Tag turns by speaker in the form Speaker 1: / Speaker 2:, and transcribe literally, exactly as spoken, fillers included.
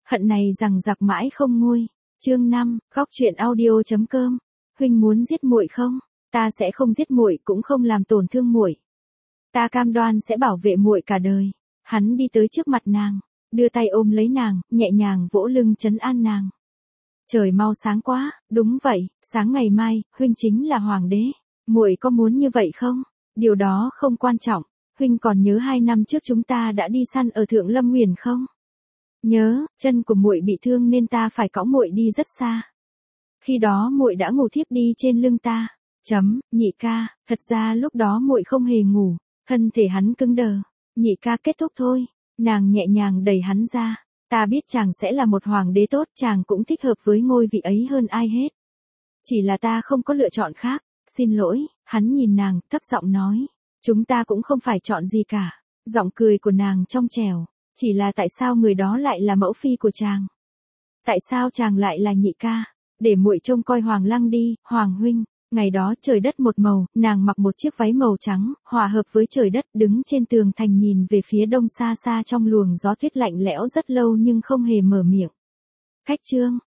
Speaker 1: Hận này rằng giặc mãi không nguôi. Chương năm, góc truyện audio.com. Huynh muốn giết muội không? Ta sẽ không giết muội cũng không làm tổn thương muội. Ta cam đoan sẽ bảo vệ muội cả đời. Hắn đi tới trước mặt nàng, đưa tay ôm lấy nàng, nhẹ nhàng vỗ lưng trấn an nàng. Trời mau sáng quá, đúng vậy, sáng ngày mai, huynh chính là hoàng đế. Muội có muốn như vậy không? Điều đó không quan trọng. Huynh còn nhớ hai năm trước chúng ta đã đi săn ở Thượng Lâm Nguyền không? Nhớ, chân của muội bị thương nên ta phải cõng muội đi rất xa. Khi đó muội đã ngủ thiếp đi trên lưng ta. Chấm, nhị ca, thật ra lúc đó muội không hề ngủ, thân thể hắn cứng đờ. Nhị ca kết thúc thôi. Nàng nhẹ nhàng đẩy hắn ra. Ta biết chàng sẽ là một hoàng đế tốt, chàng cũng thích hợp với ngôi vị ấy hơn ai hết. Chỉ là ta không có lựa chọn khác. Xin lỗi, hắn nhìn nàng, thấp giọng nói. Chúng ta cũng không phải chọn gì cả. Giọng cười của nàng trong trẻo. Chỉ là tại sao người đó lại là mẫu phi của chàng? Tại sao chàng lại là nhị ca? Để muội trông coi Hoàng Lăng đi, Hoàng huynh. Ngày đó trời đất một màu, nàng mặc một chiếc váy màu trắng, hòa hợp với trời đất, đứng trên tường thành nhìn về phía đông xa xa trong luồng gió tuyết lạnh lẽo rất lâu nhưng không hề mở miệng. Khách trương,